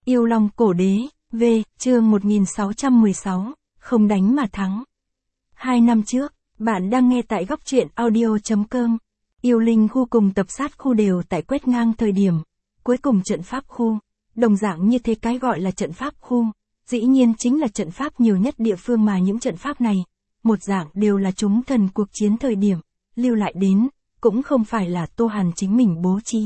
Yêu Long Cổ Đế, V, chương 1616, không đánh mà thắng. 2 năm trước, bạn đang nghe tại góc truyện audio.com. Yêu Linh khu cùng tập sát khu đều tại quét ngang thời điểm. Cuối cùng trận pháp khu, đồng dạng như thế cái gọi là trận pháp khu, dĩ nhiên chính là trận pháp nhiều nhất địa phương mà những trận pháp này, một dạng đều là chúng thần cuộc chiến thời điểm, lưu lại đến, cũng không phải là Tô Hàn chính mình bố trí.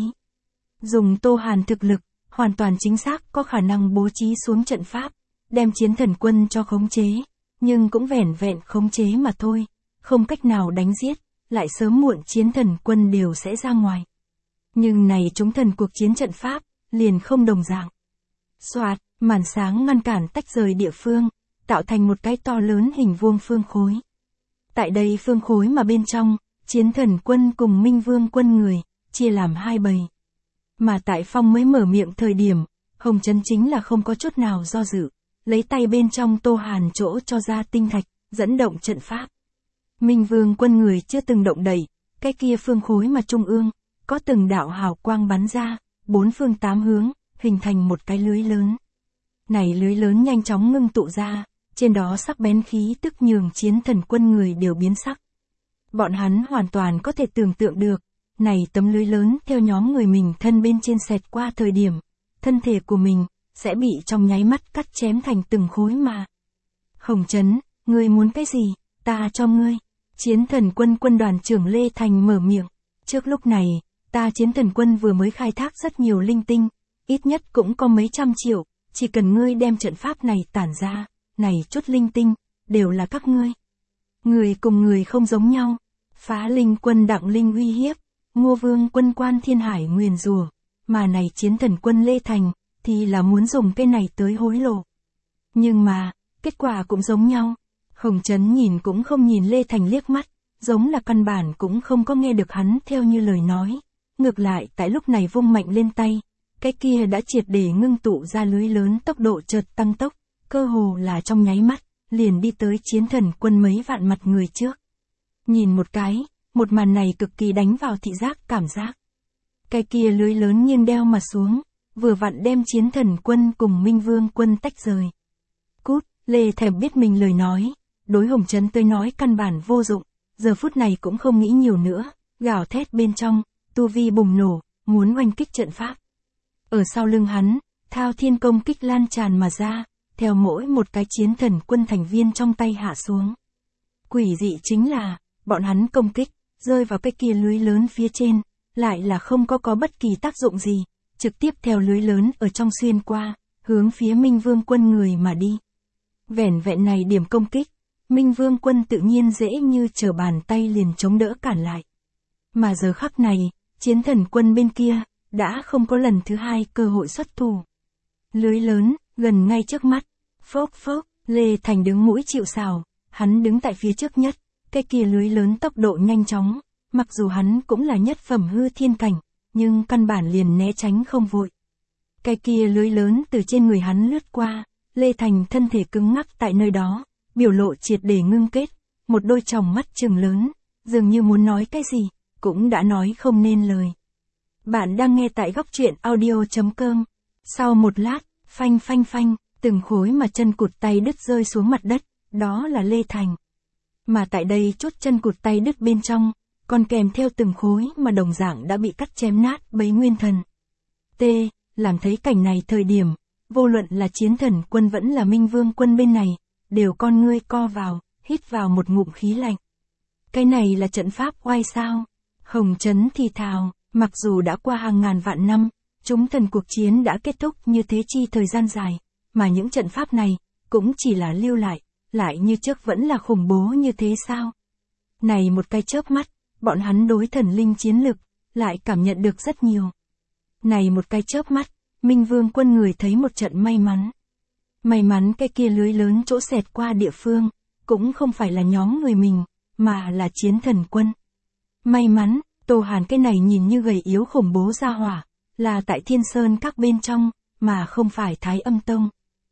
Dùng Tô Hàn thực lực, hoàn toàn chính xác có khả năng bố trí xuống trận pháp, đem chiến thần quân cho khống chế, nhưng cũng vẻn vẹn khống chế mà thôi, không cách nào đánh giết, lại sớm muộn chiến thần quân đều sẽ ra ngoài. Nhưng này chúng thần cuộc chiến trận pháp, liền không đồng dạng. Soạt, màn sáng ngăn cản tách rời địa phương, tạo thành một cái to lớn hình vuông phương khối. Tại đây phương khối mà bên trong, chiến thần quân cùng Minh Vương quân người, chia làm hai bầy. Mà tại Phong mới mở miệng thời điểm, Hồng Trấn chính là không có chút nào do dự, lấy tay bên trong Tô Hàn chỗ cho ra tinh thạch, dẫn động trận pháp. Minh Vương quân người chưa từng động đậy, cái kia phương khối mà trung ương, có từng đạo hào quang bắn ra, bốn phương tám hướng, hình thành một cái lưới lớn. Này lưới lớn nhanh chóng ngưng tụ ra, trên đó sắc bén khí tức nhường chiến thần quân người đều biến sắc. Bọn hắn hoàn toàn có thể tưởng tượng được, này tấm lưới lớn theo nhóm người mình thân bên trên xẹt qua thời điểm, thân thể của mình, sẽ bị trong nháy mắt cắt chém thành từng khối mà. Hồng Trấn, ngươi muốn cái gì, ta cho ngươi. Chiến thần quân quân đoàn trưởng Lê Thành mở miệng. Trước lúc này, ta chiến thần quân vừa mới khai thác rất nhiều linh tinh, ít nhất cũng có mấy trăm triệu, chỉ cần ngươi đem trận pháp này tản ra, này chút linh tinh, đều là các ngươi. Người cùng người không giống nhau, Phá Linh quân Đặng Linh uy hiếp, Ngô Vương quân Quan Thiên Hải nguyền rủa, mà này chiến thần quân Lê Thành, thì là muốn dùng cái này tới hối lộ. Nhưng mà, kết quả cũng giống nhau. Hồng Trấn nhìn cũng không nhìn Lê Thành liếc mắt, giống là căn bản cũng không có nghe được hắn theo như lời nói. Ngược lại tại lúc này vung mạnh lên tay, cái kia đã triệt để ngưng tụ ra lưới lớn tốc độ chợt tăng tốc, cơ hồ là trong nháy mắt, liền đi tới chiến thần quân mấy vạn mặt người trước. Nhìn một cái, một màn này cực kỳ đánh vào thị giác cảm giác. Cái kia lưới lớn nghiêng đeo mà xuống, vừa vặn đem chiến thần quân cùng Minh Vương quân tách rời. Cút, Lê Thèm biết mình lời nói, đối Hồng Trấn tới nói căn bản vô dụng, giờ phút này cũng không nghĩ nhiều nữa, gào thét bên trong, tu vi bùng nổ, muốn oanh kích trận pháp. Ở sau lưng hắn, thao thiên công kích lan tràn mà ra, theo mỗi một cái chiến thần quân thành viên trong tay hạ xuống. Quỷ dị chính là, bọn hắn công kích, rơi vào cái kia lưới lớn phía trên, lại là không có bất kỳ tác dụng gì, trực tiếp theo lưới lớn ở trong xuyên qua, hướng phía Minh Vương quân người mà đi. Vẻn vẹn này điểm công kích, Minh Vương quân tự nhiên dễ như trở bàn tay liền chống đỡ cản lại. Mà giờ khắc này, chiến thần quân bên kia, đã không có lần thứ hai cơ hội xuất thủ. Lưới lớn, gần ngay trước mắt, phốc phốc, Lê Thành đứng mũi chịu sào, hắn đứng tại phía trước nhất, cái kia lưới lớn tốc độ nhanh chóng, mặc dù hắn cũng là nhất phẩm hư thiên cảnh, nhưng căn bản liền né tránh không vội. Cái kia lưới lớn từ trên người hắn lướt qua, Lê Thành thân thể cứng ngắc tại nơi đó, biểu lộ triệt để ngưng kết, một đôi tròng mắt trừng lớn, dường như muốn nói cái gì, cũng đã nói không nên lời. Bạn đang nghe tại góc truyện audio.com. Sau một lát, phanh phanh phanh, từng khối mà chân cụt tay đứt rơi xuống mặt đất, đó là Lê Thành. Mà tại đây chốt chân cụt tay đứt bên trong, còn kèm theo từng khối mà đồng dạng đã bị cắt chém nát bấy nguyên thần. Làm thấy cảnh này thời điểm, vô luận là chiến thần quân vẫn là Minh Vương quân bên này, đều con ngươi co vào, hít vào một ngụm khí lạnh. Cái này là trận pháp oai sao? Hồng Trấn thì thào, mặc dù đã qua hàng ngàn vạn năm, chúng thần cuộc chiến đã kết thúc như thế chi thời gian dài, mà những trận pháp này, cũng chỉ là lưu lại như trước vẫn là khủng bố như thế sao? Này một cái chớp mắt, bọn hắn đối thần linh chiến lực, lại cảm nhận được rất nhiều. Này một cái chớp mắt, Minh Vương quân người thấy một trận may mắn. May mắn cái kia lưới lớn chỗ xẹt qua địa phương, cũng không phải là nhóm người mình, mà là chiến thần quân. May mắn, Tô Hàn cái này nhìn như gầy yếu khủng bố ra hỏa, là tại Thiên Sơn các bên trong, mà không phải Thái Âm Tông.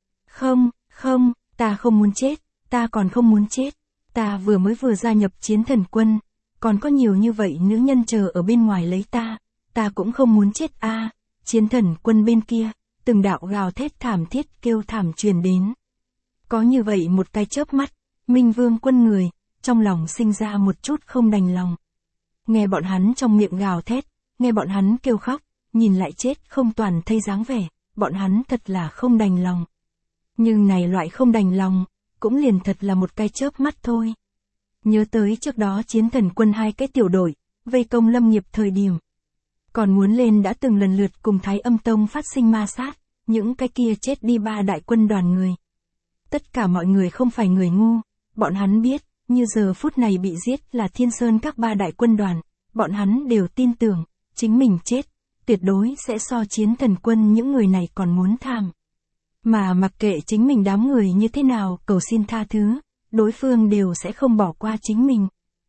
Không, ta không muốn chết, ta còn không muốn chết, ta vừa gia nhập chiến thần quân, còn có nhiều như vậy nữ nhân chờ ở bên ngoài lấy ta cũng không muốn chết a. Chiến thần quân bên kia, từng đạo gào thét thảm thiết kêu thảm truyền đến. Có như vậy một cái chớp mắt, Minh Vương Quân người, trong lòng sinh ra một chút không đành lòng. Nghe bọn hắn trong miệng gào thét, nghe bọn hắn kêu khóc, nhìn lại chết không toàn thây dáng vẻ, bọn hắn thật là không đành lòng. Nhưng này loại không đành lòng, cũng liền thật là một cái chớp mắt thôi. Nhớ tới trước đó Chiến Thần Quân hai cái tiểu đội, vây công Lâm Nghiệp thời điểm. Còn muốn lên đã từng lần lượt cùng Thái Âm Tông phát sinh ma sát, những cái kia chết đi ba đại quân đoàn người. Tất cả mọi người không phải người ngu, bọn hắn biết, như giờ phút này bị giết là Thiên Sơn các ba đại quân đoàn, bọn hắn đều tin tưởng, chính mình chết, tuyệt đối sẽ so Chiến Thần Quân những người này còn muốn thảm. Mà mặc kệ chính mình đám người như thế nào cầu xin tha thứ, đối phương đều sẽ không bỏ qua chính mình.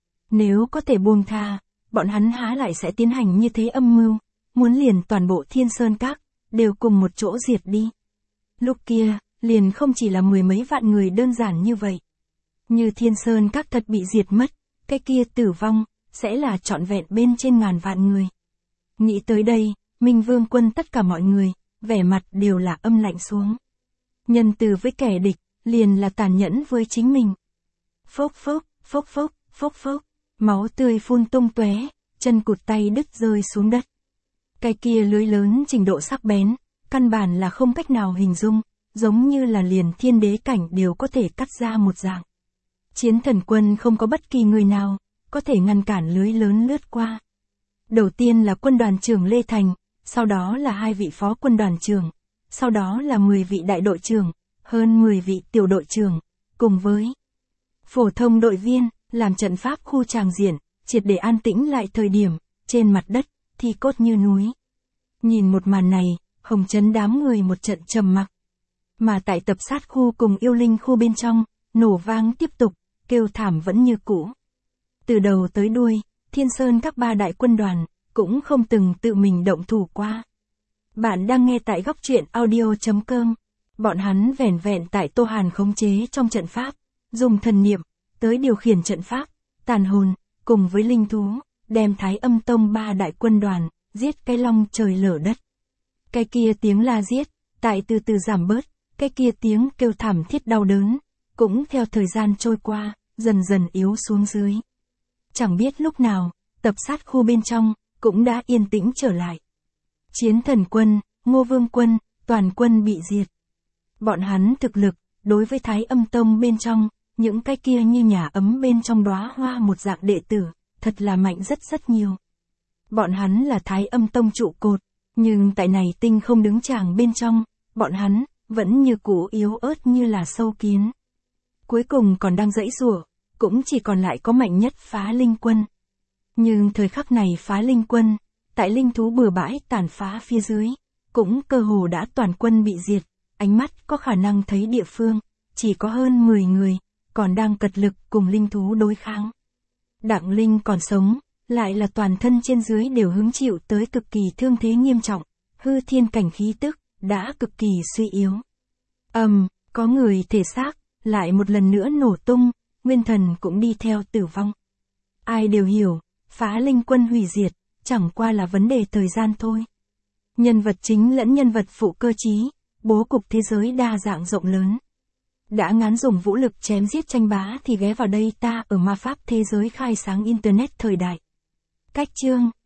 Nếu có thể buông tha, bọn hắn há lại sẽ tiến hành như thế âm mưu, muốn liền toàn bộ Thiên Sơn Các, đều cùng một chỗ diệt đi. Lúc kia, liền không chỉ là mười mấy vạn người đơn giản như vậy. Như Thiên Sơn Các thật bị diệt mất, cái kia tử vong, sẽ là trọn vẹn bên trên ngàn vạn người. Nghĩ tới đây, Minh Vương Quân tất cả mọi người, vẻ mặt đều là âm lạnh xuống. Nhân từ với kẻ địch, liền là tàn nhẫn với chính mình. Phốc phốc, phốc phốc, phốc phốc, máu tươi phun tung tóe, chân cụt tay đứt rơi xuống đất. Cái kia lưới lớn trình độ sắc bén, căn bản là không cách nào hình dung, giống như là liền thiên đế cảnh đều có thể cắt ra một dạng. Chiến Thần Quân không có bất kỳ người nào, có thể ngăn cản lưới lớn lướt qua. Đầu tiên là quân đoàn trưởng Lê Thành, sau đó là 2 vị phó quân đoàn trưởng, sau đó là 10 vị đại đội trưởng, hơn 10 vị tiểu đội trưởng, cùng với phổ thông đội viên, làm trận pháp khu tràng diện, triệt để an tĩnh lại thời điểm, trên mặt đất, thi cốt như núi. Nhìn một màn này, Hồng Trấn đám người một trận trầm mặc. Mà tại tập sát khu cùng yêu linh khu bên trong, nổ vang tiếp tục, kêu thảm vẫn như cũ. Từ đầu tới đuôi, Thiên Sơn các ba đại quân đoàn, cũng không từng tự mình động thủ qua. Bạn đang nghe tại góc truyện audio.com. Bọn hắn vẻn vẹn tại Tô Hàn khống chế trong trận pháp, dùng thần niệm, tới điều khiển trận pháp, tàn hồn, cùng với linh thú, đem Thái Âm Tông ba đại quân đoàn, giết cái long trời lở đất. Cái kia tiếng la giết, tại từ từ giảm bớt, cái kia tiếng kêu thảm thiết đau đớn, cũng theo thời gian trôi qua, dần dần yếu xuống dưới. Chẳng biết lúc nào, tập sát khu bên trong, cũng đã yên tĩnh trở lại. Chiến Thần Quân, Ngô Vương Quân, toàn quân bị diệt. Bọn hắn thực lực, đối với Thái Âm Tông bên trong, những cái kia như nhà ấm bên trong đóa hoa một dạng đệ tử, thật là mạnh rất rất nhiều. Bọn hắn là Thái Âm Tông trụ cột, nhưng tại này tinh không đứng chàng bên trong, bọn hắn, vẫn như cũ yếu ớt như là sâu kiến. Cuối cùng còn đang giãy giụa, cũng chỉ còn lại có mạnh nhất Phá Linh Quân. Nhưng thời khắc này Phá Linh Quân, tại linh thú bừa bãi tàn phá phía dưới, cũng cơ hồ đã toàn quân bị diệt, ánh mắt có khả năng thấy địa phương, chỉ có hơn 10 người, còn đang cật lực cùng linh thú đối kháng. Đặng Linh còn sống, lại là toàn thân trên dưới đều hứng chịu tới cực kỳ thương thế nghiêm trọng, hư thiên cảnh khí tức, đã cực kỳ suy yếu. Có người thể xác, lại một lần nữa nổ tung, nguyên thần cũng đi theo tử vong. Ai đều hiểu, Phá Linh Quân hủy diệt, chẳng qua là vấn đề thời gian thôi. Nhân vật chính lẫn nhân vật phụ cơ trí, bố cục thế giới đa dạng rộng lớn. Đã ngán dùng vũ lực chém giết tranh bá thì ghé vào đây ta ở ma pháp thế giới khai sáng Internet thời đại. Cách chương